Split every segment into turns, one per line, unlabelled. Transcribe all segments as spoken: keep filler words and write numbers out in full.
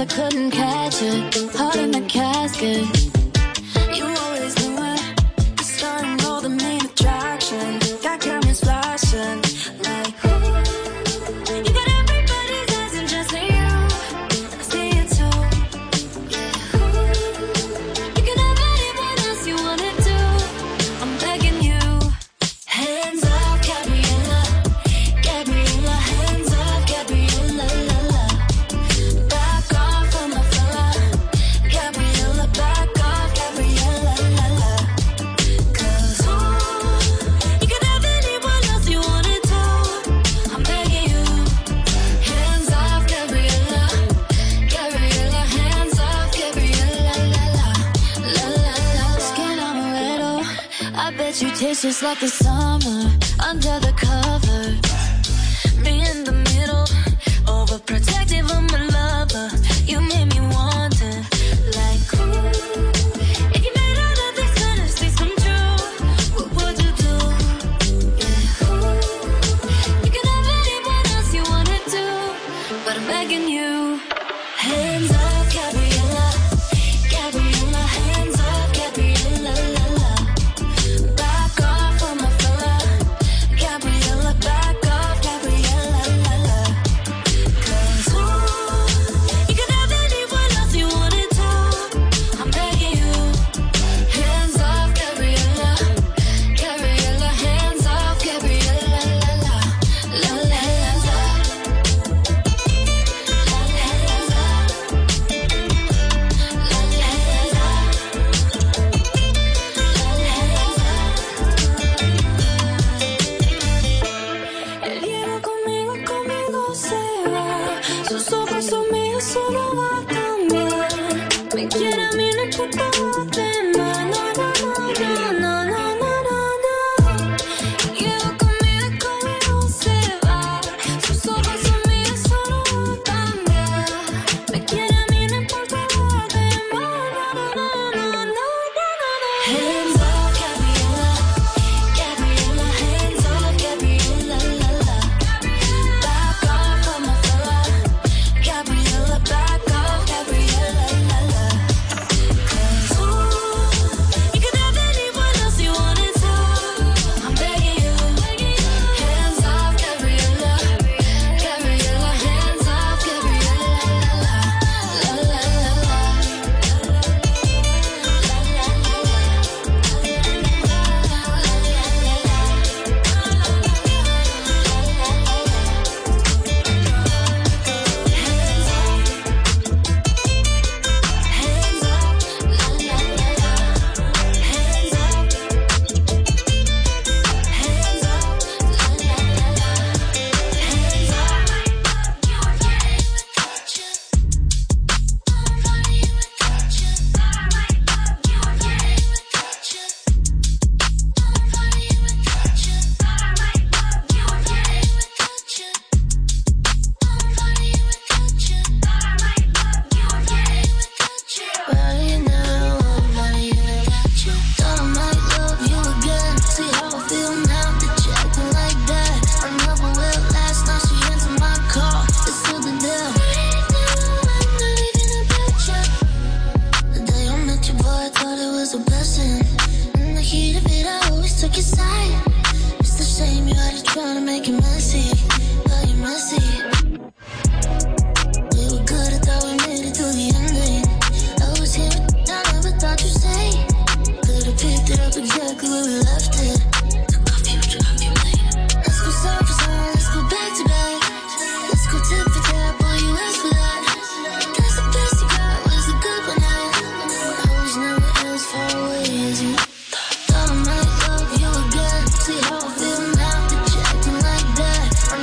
I couldn't catch it. Heart in the casket. You always knew it. The star and all the main attraction. Got cameras flashing. Like, ooh. You got everybody's eyes and just you. I see it too. Yeah, ooh. You can have anyone else you wanna do. I'm begging you. Hands off, Gabriella. Gabriella, hands off, Gabriella, la la. Back off from my fella. Gabriella, back off, Gabriella, la la. Cause ooh, you can have anyone else you wanna do. I'm begging you. Hands off, Gabriella. Gabriella, hands off, Gabriella, la la. La la la. Skin amaretto. I bet you taste just like the summer under the cover. Me in the middle, overprotective of my lover. You made me wonder, like, ooh, if you made all of these fantasies come true, what would you do? Yeah, ooh, you can have anyone else you wanna do, but I'm begging you. Hands off, Gabriella. Gabriella, hands off, Gabriella, la la. Back off from my fella. Gabriella, back off, Gabriella, la la. Cause ooh, you can have anyone else you wanna do. I'm begging you. Hands off, Gabriella. Gabriella, hands off, Gabriella, la la. La la, hands off. La la, hands off. La la, hands off. La la, hands off. El hielo conmigo, conmigo se va. Sus ojos son míos, solo va a cambiar. Me quiere a mí, no importa lo demás. No, no, no, no, no, no, no, no. El hielo conmigo, conmigo se va. Sus ojos son míos, solo va a cambiar. Me quiere a mí, no importa lo demás. No, no, no, no, no, no, no. Hands off, Gabriella. Gabriella, hands off, Gabriella, la la. Back off from my fella. Gabriella, back off, Gabriella, la la. Cause ooh, you can have anyone else you wanna do. I'm begging you. Hands off, Gabriella. Gabriella, hands off, Gabriella, la la. La la la la. La la la la. Right now, I'm not even at you. Thought I might love you again. See how I feel now that you're acting like that. I never will last. Now she into my car. It's still the deal. Right now, I'm not even about you. The day I met you, boy, I thought it was a blessing. In the heat of it, I always took your side. It's the shame you had to try to make it messy. But you're messy. We were good, I thought we made it through the ending. I was here, but I never thought you'd say. Could've picked it up exactly where we left it. Took off you, drop you later. Let's go side for side, let's go back to back. Let's go tip for tap, all you asked for that. That's the best you got, was the good one at. I was never as far away as you. Thought I might love you again. See how I feel now that you're acting like that. I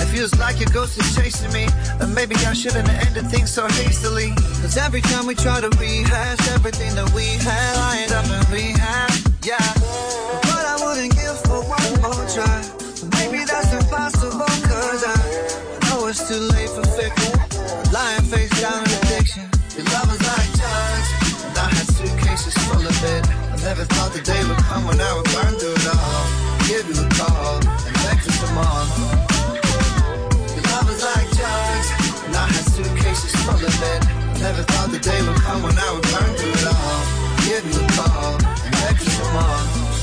Feels like your ghost is chasing me, and maybe I shouldn't have ended things so hastily. Cause every time we try to rehash everything that we had, I end up in rehab, yeah. But I wouldn't give for one more try. But maybe that's impossible, cause I know it's too late for fiction. Lying face down in addiction. Your love was like drugs, and I had suitcases full of it. I never thought the day would come when I would burn through it all. Give you a call, and beg for some more. Love was like drugs, and I had suitcases full of it. Never thought the day would come when I would burn through it all. Give you a call, and beg for some more.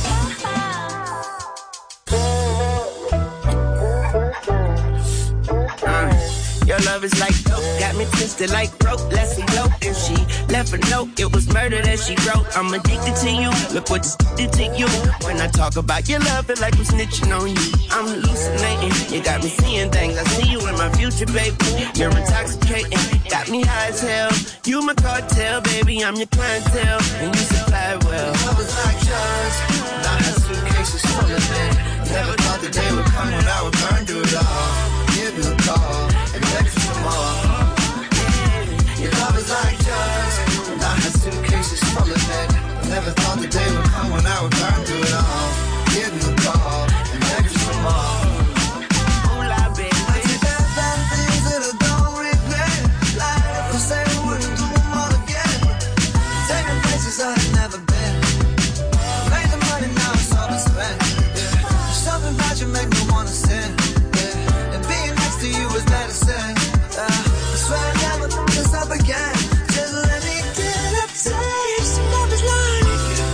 Uh, your love is like dope, got me twisted like rope. Let's elope. And she left a note, it was murder that she wrote. I'm addicted to you, look what this did to you. When I talk about your love, feel like I'm snitching on you. I'm hallucinating, you got me seeing things. I see you in my future, baby. You're intoxicating, got me high as hell. You my cartel, baby, I'm your clientele, and you supply well. Love was like drugs, and I had suitcases full of it. Never thought the day would come when I would burn through it all. Give you a call, and beg for some more. Your love is like drugs, and I had suitcases full of it. Never thought the day would come when I would burn through it all. Give you a call, and beg for some more. Hola, baby. I take back bad things that I don't regret. Like if I say I wouldn't do them all again. Taking places I had never been. Made the money, now it's all been spent. Yeah. Something about you make me wanna sin. Yeah. And being next to you is medicine. Uh, I swear I never thought this up again. Just let me get up, taste love is like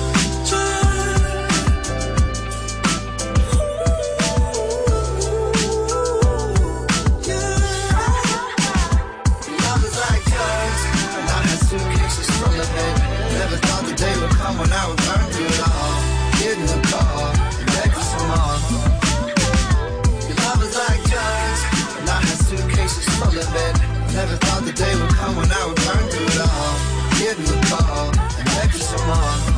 when I would burn through it all. Give you a call, and beg for some more. Your love is like drugs, and I had suitcases full of it. Never thought the day would come when I would burn through it all. Give you a call, and beg for some more.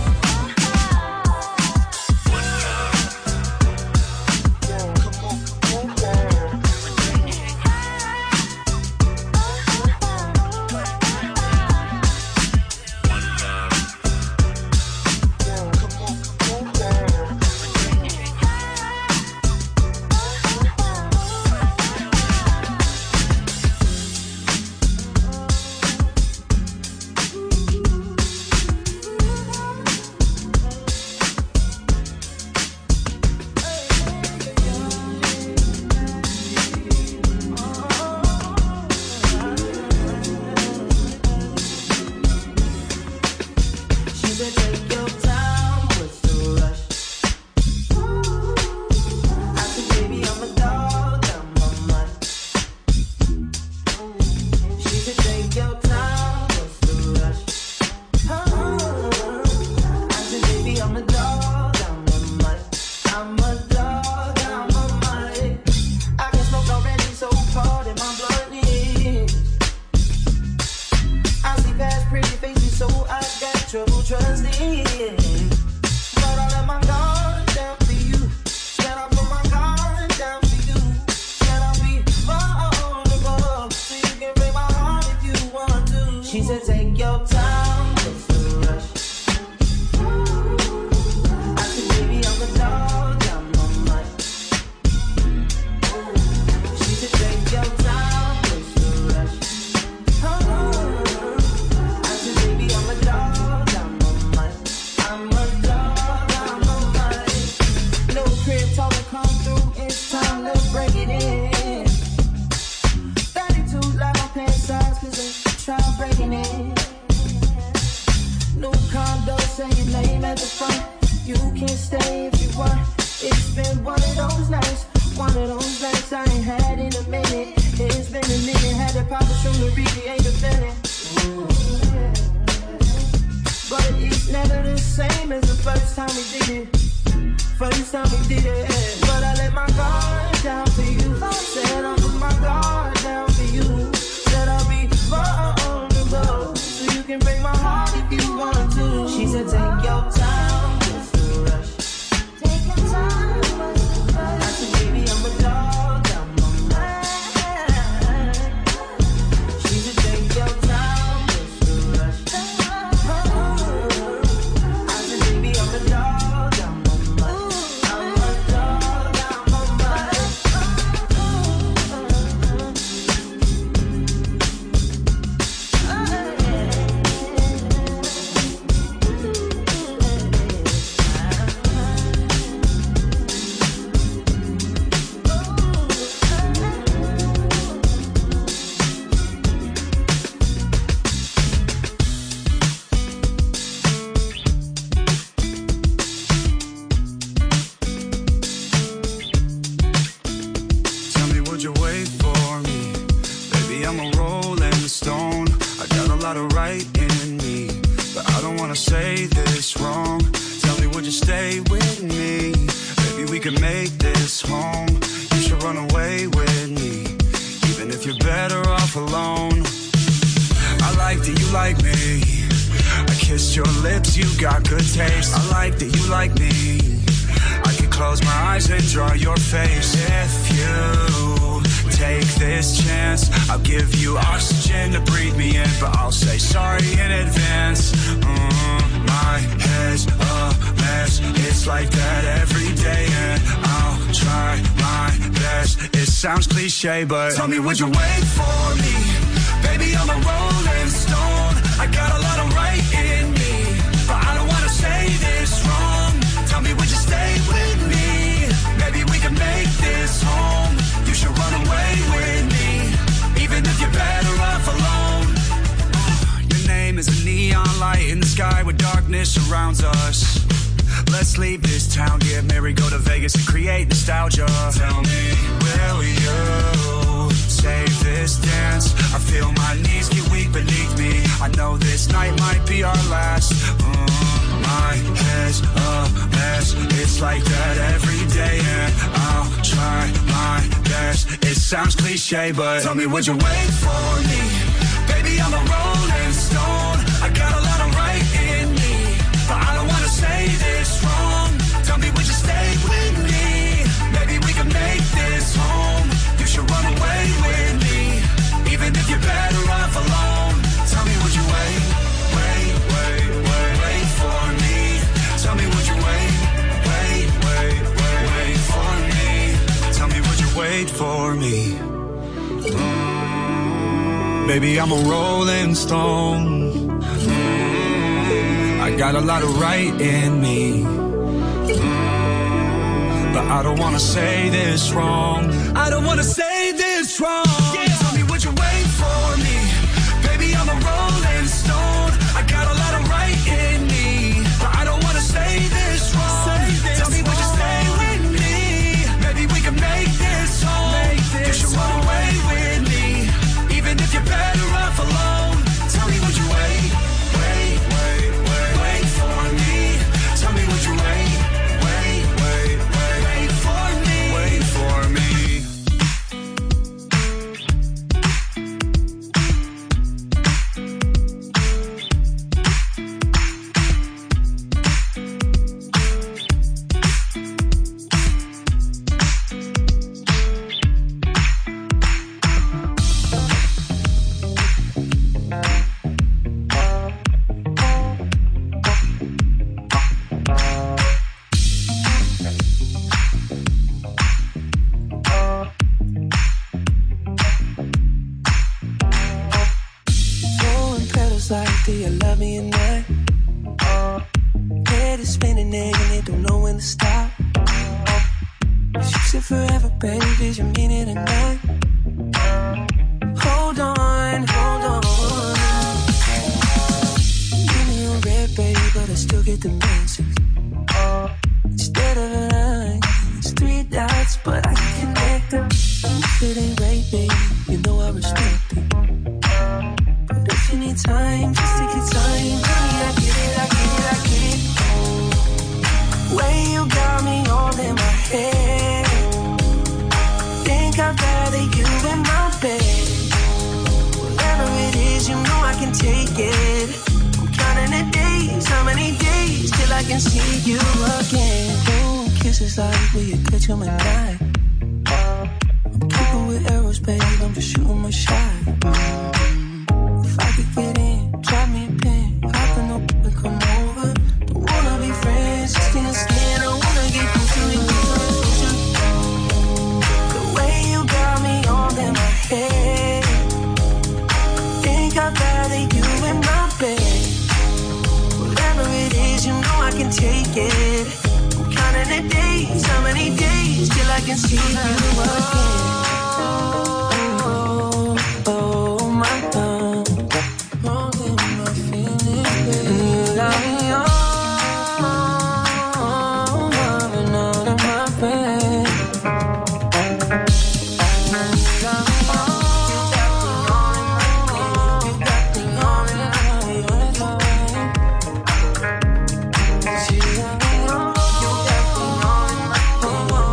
Take your time, I said, baby, I'm a dog, I'm a man. can make this home, you should run away with me, even if you're better off alone. I like that you like me, I kissed your lips, you got good taste. I like that you like me, I could close my eyes and draw your face. If you take this chance, I'll give you oxygen to breathe me in, but I'll say sorry in advance. mm, My head's a mess, it's like that every day, and I'll try my best. It sounds cliche, but tell me, would you wait for me? Baby, I'm a rolling stone, I got a lot of right in me, but I don't wanna say this wrong. Tell me, would you stay with me? Maybe we can make this home. You should run away with me, even if you're better off alone. Your name is a neon light in the sky where darkness surrounds us. Let's leave this town, get married, go to Vegas and create nostalgia. Tell me, will you save this dance? I feel my knees get weak beneath me, I know this night might be our last. mm, My head's a mess, it's like that every day, and I'll try my best. It sounds cliche, but tell me, would you wait for me? Baby, I'm a rolling stone, I got a lot of right in me, but I don't wanna say this wrong. Tell me, would you stay with me? Maybe we can make this home. You should run away with me, even if you're better off alone. Tell me, would you wait, wait, wait, wait, wait for me? Tell me, would you wait, wait, wait, wait, wait for me? Tell me, would you wait for me? Mm, baby, I'm a rolling stone, mm, I got a lot of right in me, mm, but I don't wanna say this wrong. I don't wanna say this wrong. Yeah. Tell me, would you wait for me? Baby, I'm a rolling stone, I got a lot of right in me, but I don't wanna say this wrong. Say this Tell me, would you stay with me? Maybe we can make this home. Make this you should run away with me, even if you're better off alone. Tell me, would you wait, wait, wait, wait, wait for me? Tell me, would you wait, wait, wait, wait, wait for me? Wait for me.
Do you love me or not? Head is spinning and they don't know when to stop. She said forever, baby, did you mean it or not? Hold on, hold on. Give me a red, baby, but I still get the message. Instead of a line, it's three dots, but I can connect them. If it ain't right, baby, you know I respect it. If you need time, just take your time. Honey, I get it, I get it, I get it. Way you got me all in my head. Think I'd rather you in my bed. Whatever it is, you know I can take it. I'm counting the days, how many days till I can see you again. Ooh, kisses like will you catch on my night? I'm keeping with arrows, babe, I'm just shooting my shot. If I could get in, drop me a pin. Hop in the and come over. Don't wanna be friends, just skin to skin. I wanna get closer and closer. The way you got me all in my head. Think I'd rather you in my bed. Whatever it is, you know I can take it. I'm counting the days, how many days till I can see you again. Oh, oh my God. Oh,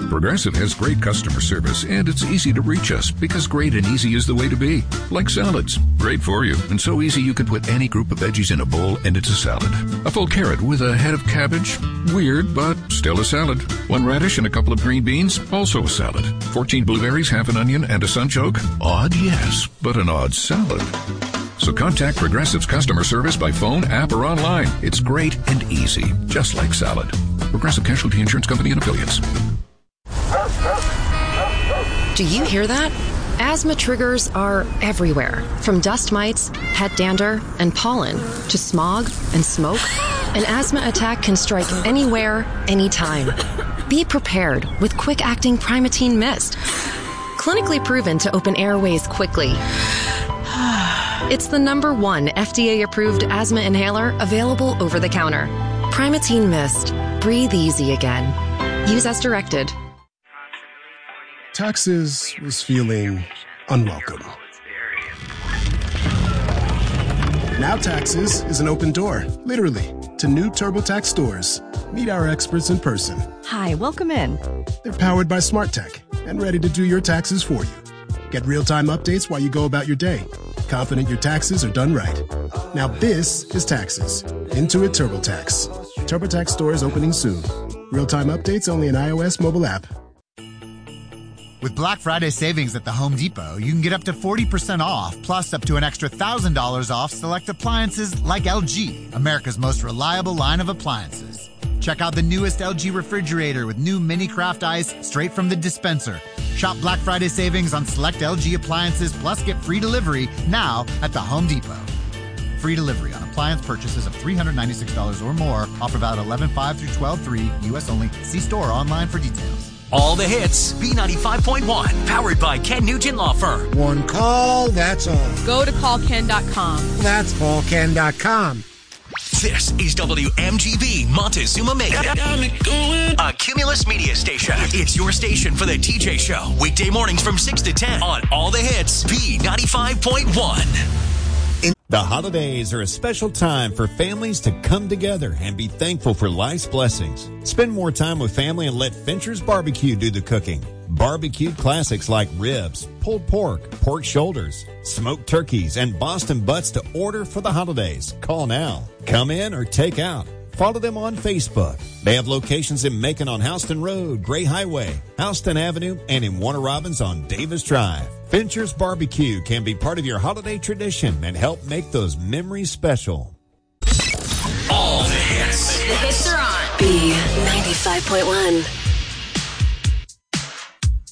Progressive has great customer service, and it's easy to reach us because great and easy is the way to be. Like salads. Great for you, and so easy you can put any group of veggies in a bowl and it's a salad. A full carrot with a head of cabbage? Weird, but still a salad. One radish and a couple of green beans? Also a salad. fourteen blueberries, half an onion, and a sunchoke? Odd, yes, but an odd salad. So contact Progressive's customer service by phone, app, or online. It's great and easy, just like salad. Progressive Casualty Insurance Company and Affiliates.
Do you hear that? Asthma triggers are everywhere, from dust mites, pet dander, and pollen, to smog and smoke. An asthma attack can strike anywhere, anytime. Be prepared with quick-acting Primatene Mist. Clinically proven to open airways quickly. It's the number one F D A-approved asthma inhaler available over the counter. Primatene Mist. Breathe easy again. Use as directed.
Taxes was feeling unwelcome. Now Taxes is an open door, literally, to new TurboTax stores. Meet our experts in person.
Hi, welcome in.
They're powered by Smart Tech and ready to do your taxes for you. Get real-time updates while you go about your day. Confident your taxes are done right. Now this is Taxes. Intuit TurboTax. TurboTax stores opening soon. Real-time updates only in iOS mobile app.
With Black Friday savings at the Home Depot, you can get up to forty percent off, plus up to an extra one thousand dollars off select appliances like L G, America's most reliable line of appliances. Check out the newest L G refrigerator with new mini craft ice straight from the dispenser. Shop Black Friday savings on select L G appliances, plus get free delivery now at the Home Depot. Free delivery on appliance purchases of three hundred ninety-six dollars or more. Offer valid eleven five through twelve three, U S only. See store or online for details.
All the hits, B ninety-five point one, powered by Ken Nugent Law Firm.
One call, that's all.
Go to call ken dot com.
That's call ken dot com.
This is W M G B Montezuma Mesa, a Cumulus media station. It's your station for the T J Show. Weekday mornings from six to ten on All the Hits, B ninety-five point one.
The holidays are a special time for families to come together and be thankful for life's blessings. Spend more time with family and let Fincher's Barbecue do the cooking. Barbecued classics like ribs, pulled pork, pork shoulders, smoked turkeys, and Boston butts to order for the holidays. Call now. Come in or take out. Follow them on Facebook. They have locations in Macon on Houston Road, Gray Highway, Houston Avenue, and in Warner Robins on Davis Drive. Fincher's Barbecue can be part of your holiday tradition and help make those memories special.
All the hits.
The hits are on B ninety-five point one.